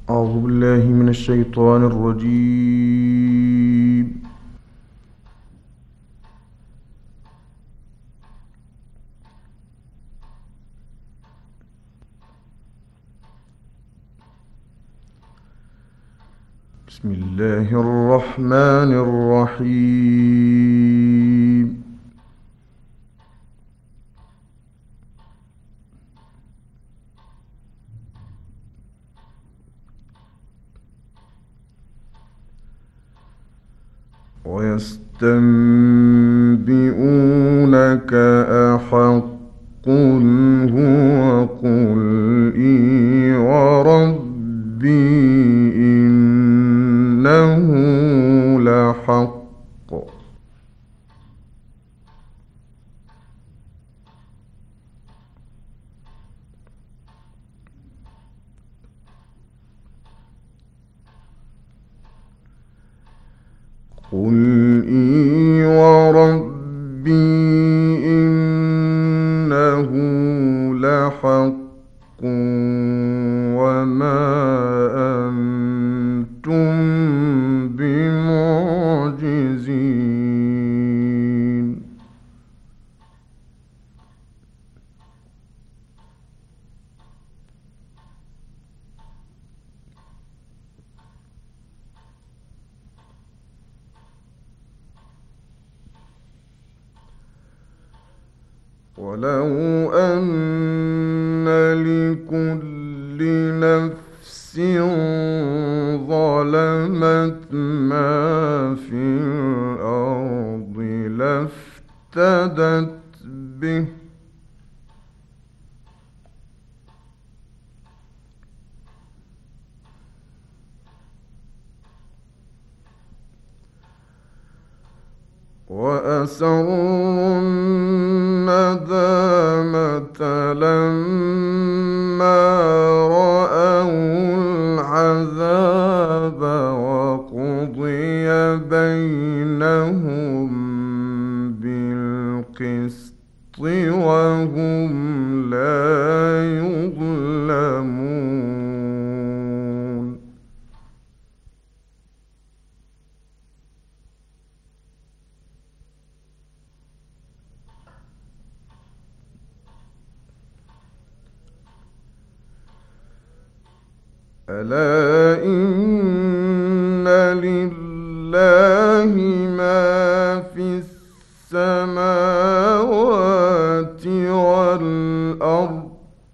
أعوذ بالله من الشيطان الرجيم. بسم الله الرحمن الرحيم. ويستنبئونك أحق هو قل إي وربي إنه لحق. قل إي وربي إنه لحق وما أنتم بمعجزين. ولو أن لكل نفس ظلمت ما في الأرض لافتدت به وأسروا الندامة لما رأوا العذاب وقضي بينهم بالقسط وهم لا يظلمون. ألا إن لله ما في السماوات والأرض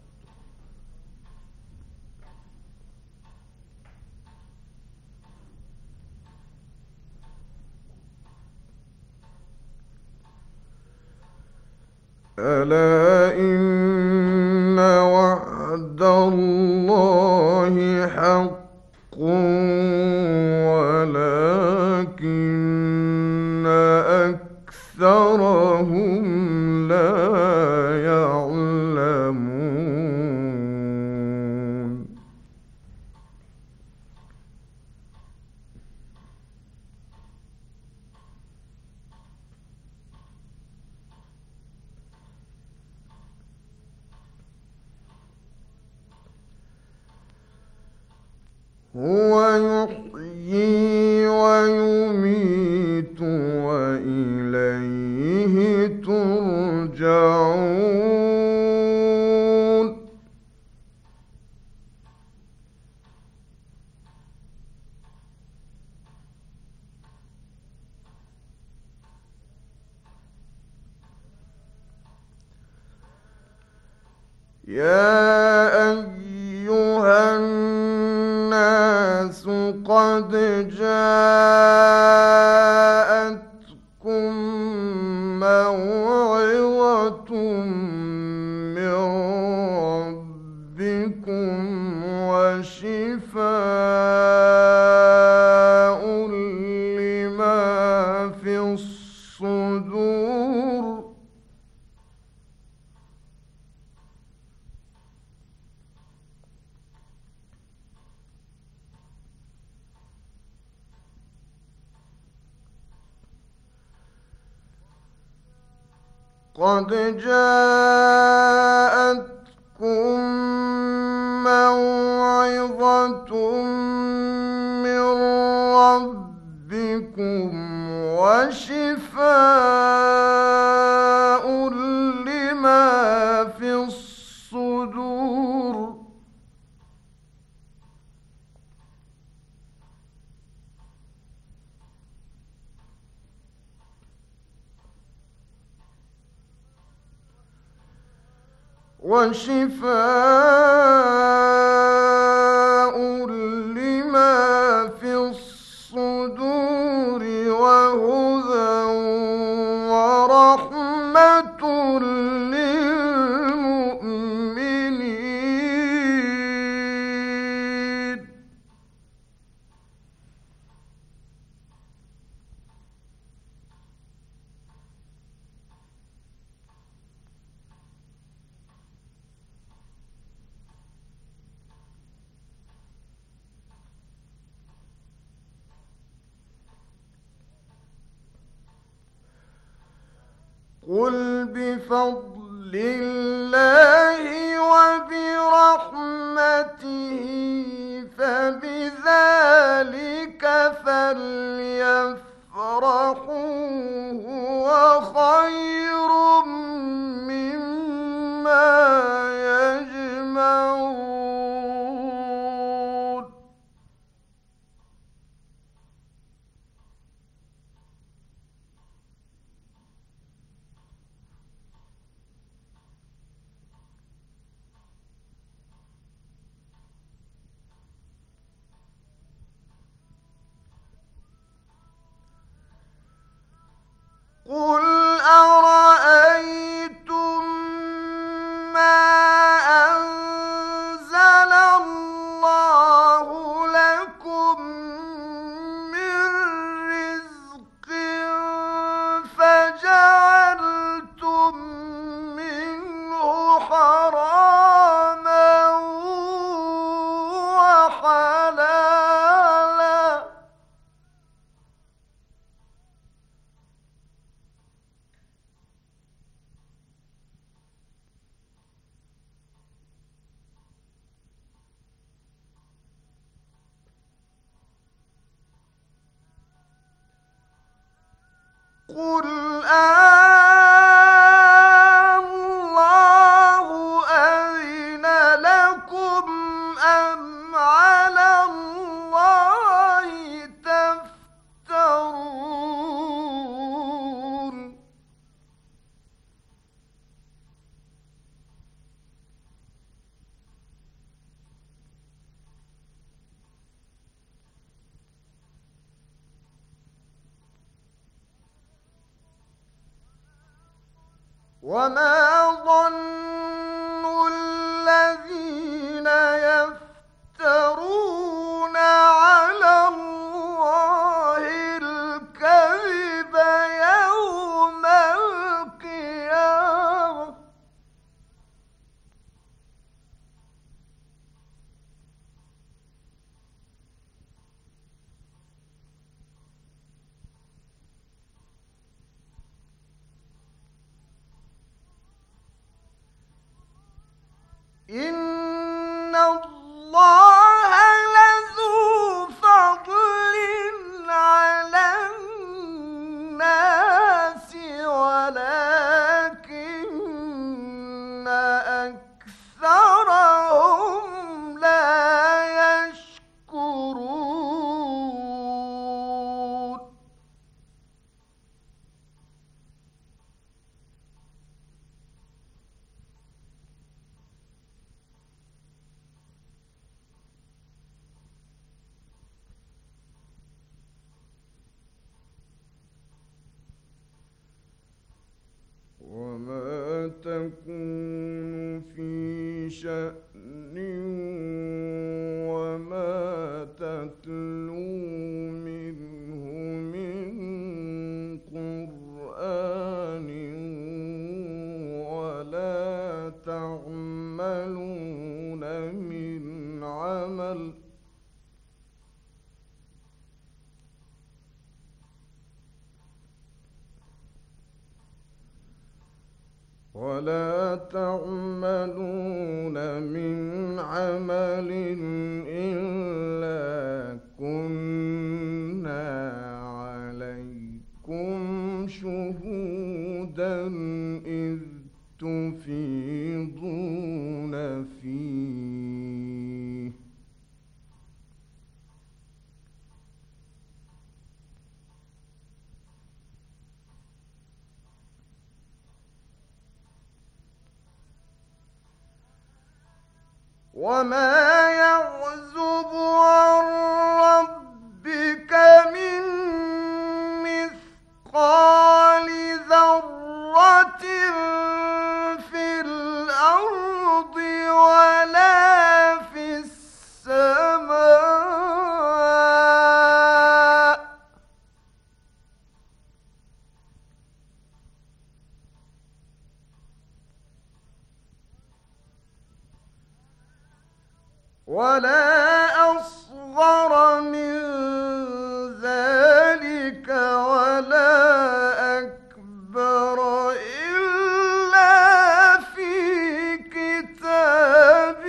ألا إن وعد الله حق ولكن أكثرهم لا يعلمون. هو يحيي ويميت وإليه ترجعون. يا أيها الناس قد جاءتكم موعظة من ربكم وشفاء لما في الصدور. قد جاءتكم موعظة موعظة من ربكم وشفاء لما في الصدور. وشفاء لما في الصدور وهدى ورحمة للمؤمنين. قل بفضل الله وبرحمته فبذلك فليفرحوا هو خير مما يجمعون. قل أرأيتم ما أنزل الله لكم من رزق فجعلتم منه حراما وحلالا. قل الله أذن لكم أم على الله تفترون. وما ظن الذين يفترون على الله الكذب يوم القيامة إن الله لذو فضل على الناس ولكن أكثرهم لا يشكرون. وما تكون في شأن وما تتلو منه من قرآن ولا تعملون من عمل ولا تعملون من عمل إلا كنا عليكم شهودا إذ تفيضون فيه. وما يعزب عن ربك من مثقال ذرة في الأرض ولا في السماء ولا أصغر من ذلك ولا أكبر إلا في كتاب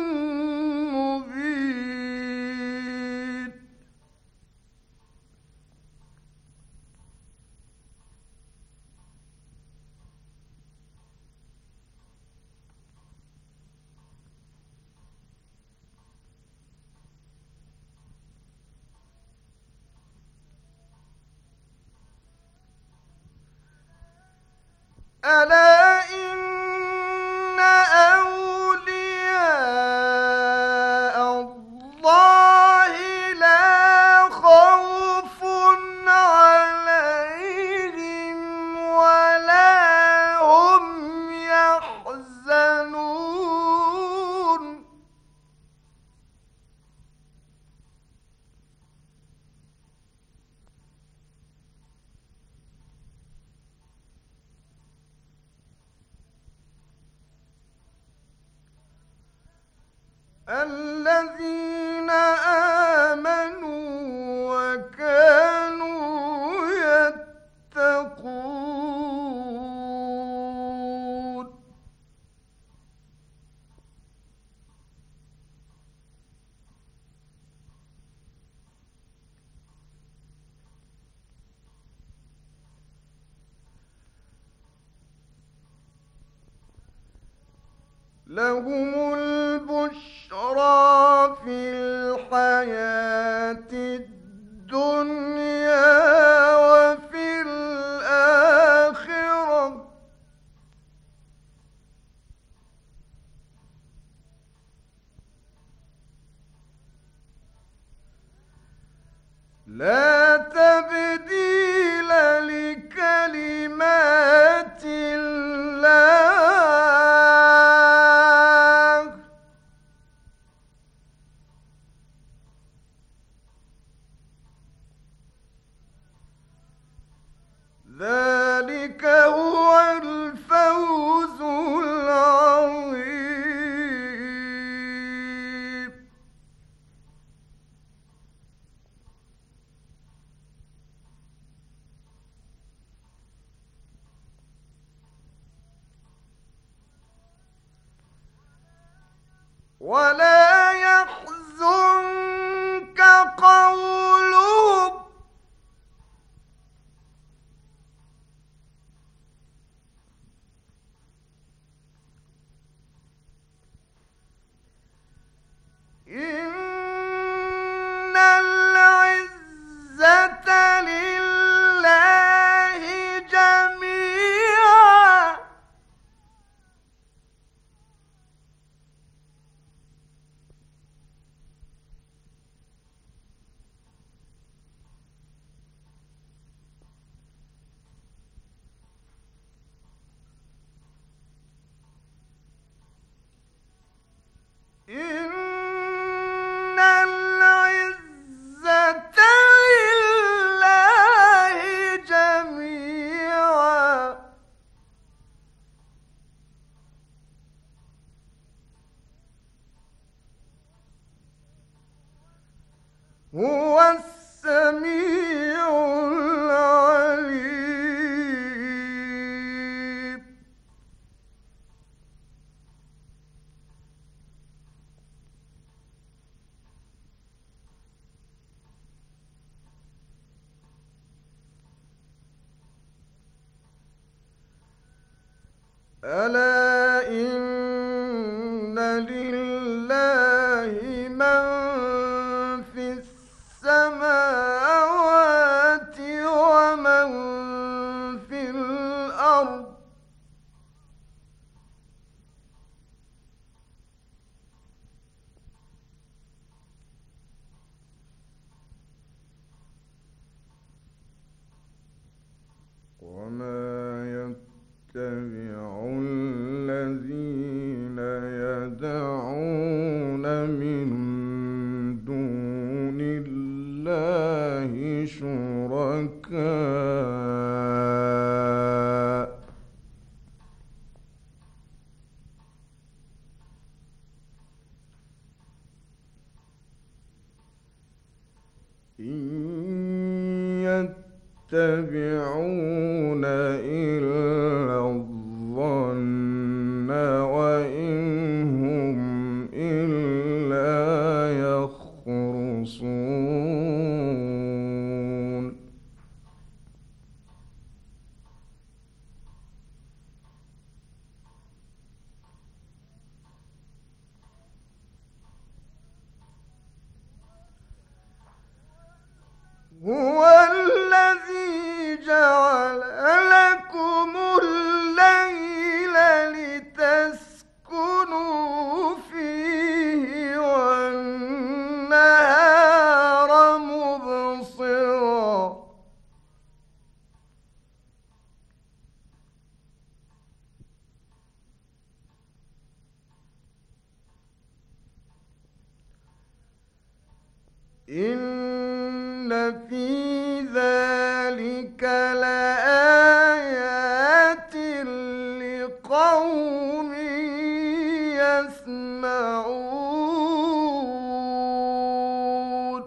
مبين. ألا إن أولياء الله لا خوف عليهم ولا هم يحزنون. الذين آمنوا وكانوا يتقون. لهم البشرى في الحياة الدنيا وفي الآخرة لا تبديل لكلمات الله ذلك هو الفوز العظيم. ولا يحزنك قولهم إن العزة لله جميعا إن العزة لله جميعا هو السميع العليم. ألا إن لله من في السماوات ومن في الأرض وما يتبع الذين يدعون من دون الله شركاء إن يتبعون إلا الظن وإن هم إلا يخرصون هو الذي جعل لكم الليل لتسكنوا فيه والنهار مبصرا إن في ذلك لآيات لقوم يسمعون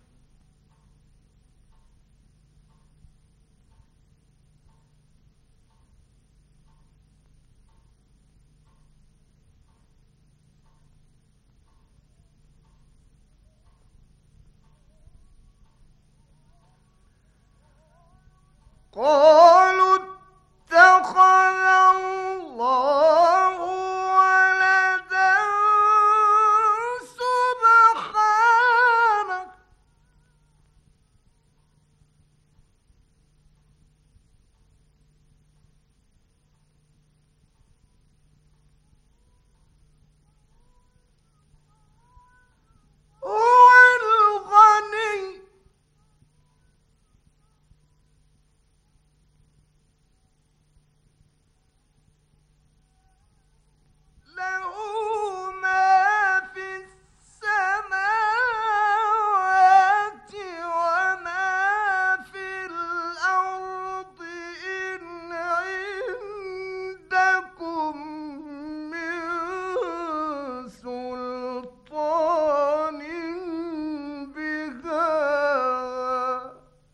قالوا اتخذ الله ولدا سبحانه هو الغني له ما في السماوات وما في الأرض إن عندكم من سلطان بهذا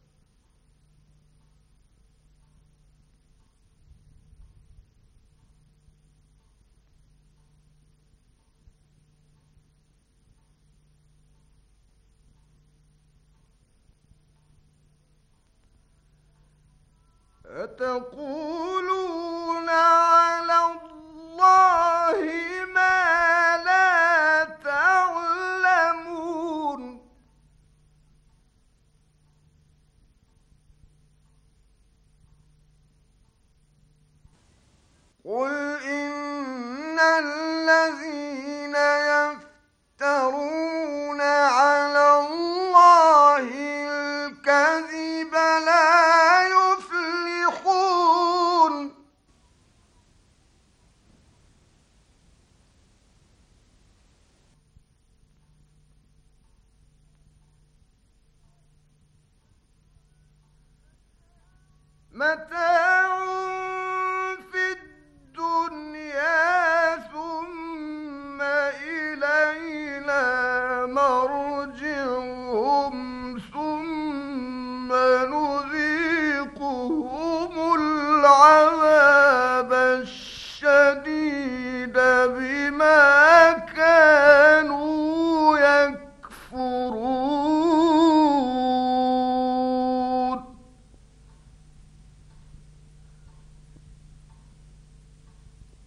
أتقولون على الله ما لا تعلمون قل إن الذين يفترون على الله الكذب لا يفلحون متاع في الدنيا ثم إلينا مرجعهم ثم نذيقهم العذاب الشديد بما كانوا يكفرون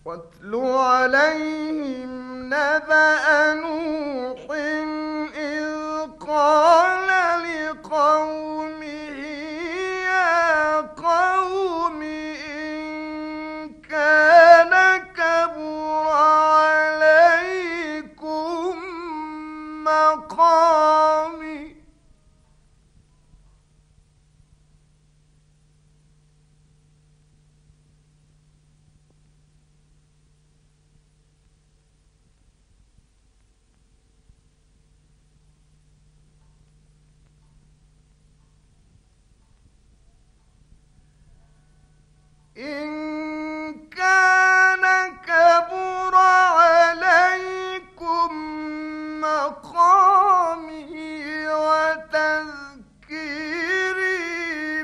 واتل عليهم نبأ نوح إذ قال لقومه يا قوم إن كان كبر عليكم مقامي إن كان كبر عليكم مقامي وتذكيري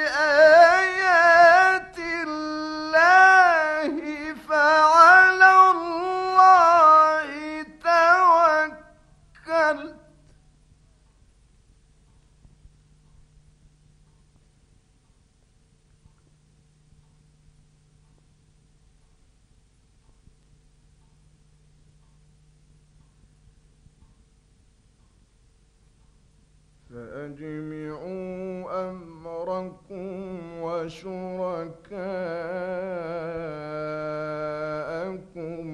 بآيات الله فعلى الله توكلت فأجمعوا أمركم وشركاءكم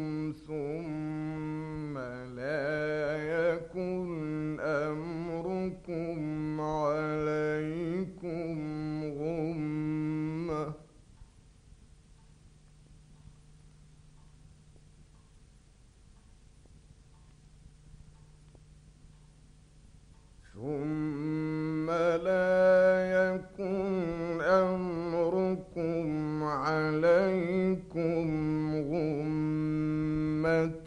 ثم لا يكن أمركم عليكم غمة ثم لا يكن أمركم عليكم غمة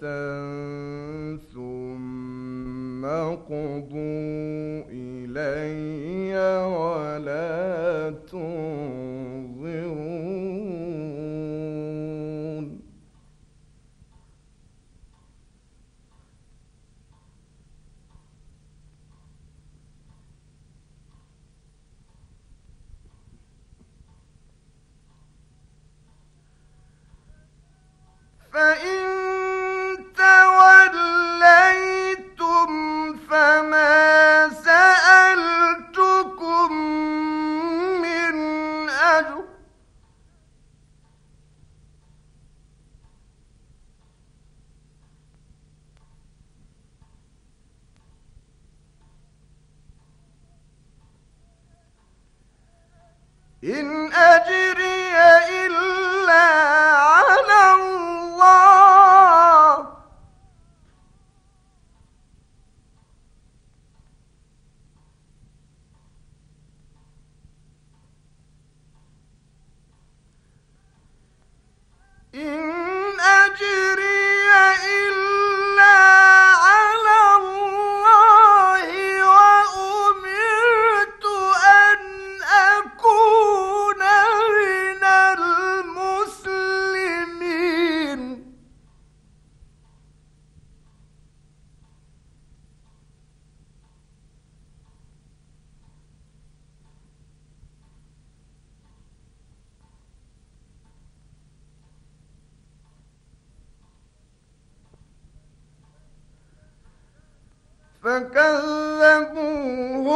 ثم قضوا إلي ولا تنظرون فإن توليتم فما سألتكم من أجر إن أجري إلا على الله إن أجري إلا على الله وأمرت أن أكون من المسلمين فكذبوه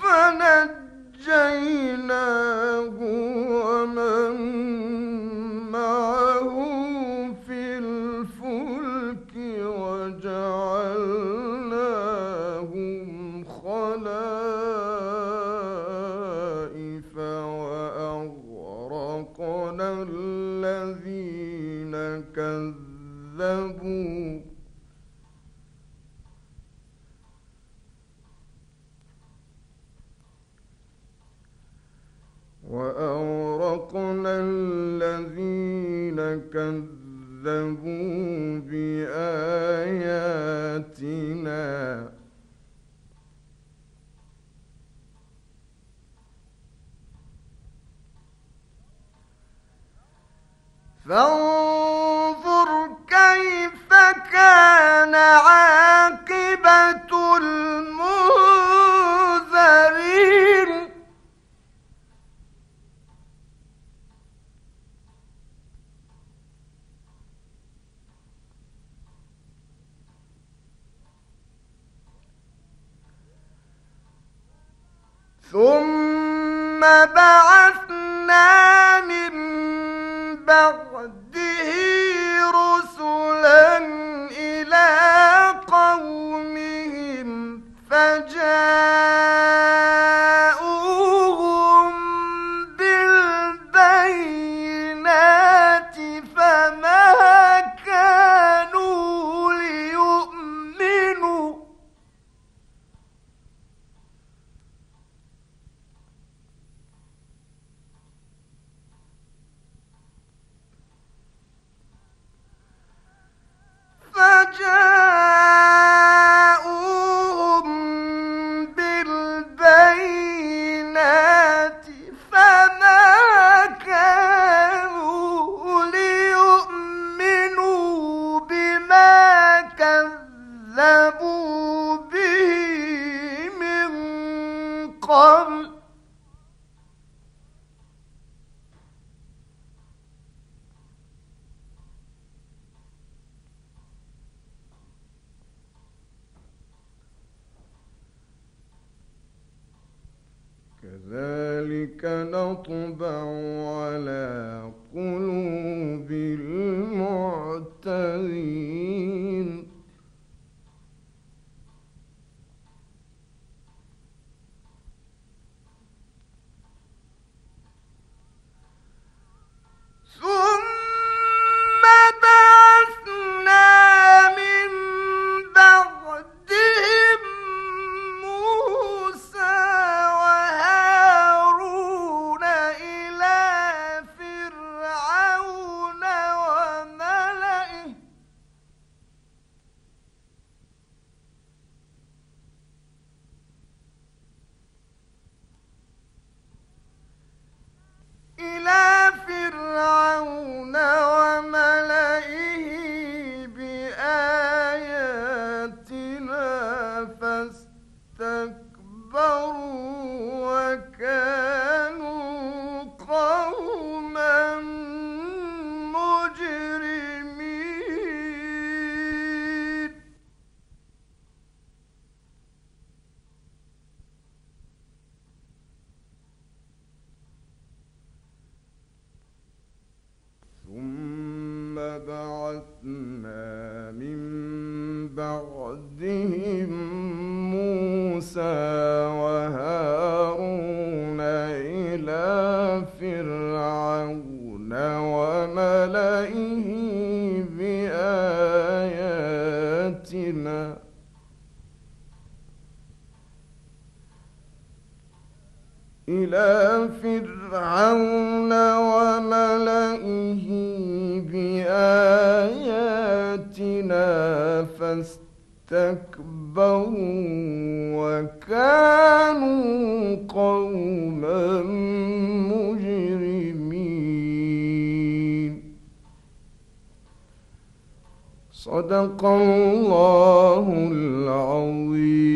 فنجيناه ومن معه في الفلك وجعلناهم خلائف وأغرقنا الذين كذبوا كذبوا بآياتنا فانظر كيف كان عاقبة المنذرين بعثنا من بعده رسلا إلى قومهم فجاءوهم بالبينات فما كانوا ليؤمنوا فجاءوهم بالبينات فما كانوا ليؤمنوا بما كذبوا به من قبل كذلك نطبع على قلوب المعتدين ثم بعثنا من بعدهم موسى وهارون إلى فرعون وملئه بآياتنا فاستكبروا وكانوا قوما مجرمين ثم بعثنا من بعدهم موسى وهارون إلى فرعون وملئه بآياتنا فاستكبروا وكانوا قوما مجرمين. صدق الله العظيم.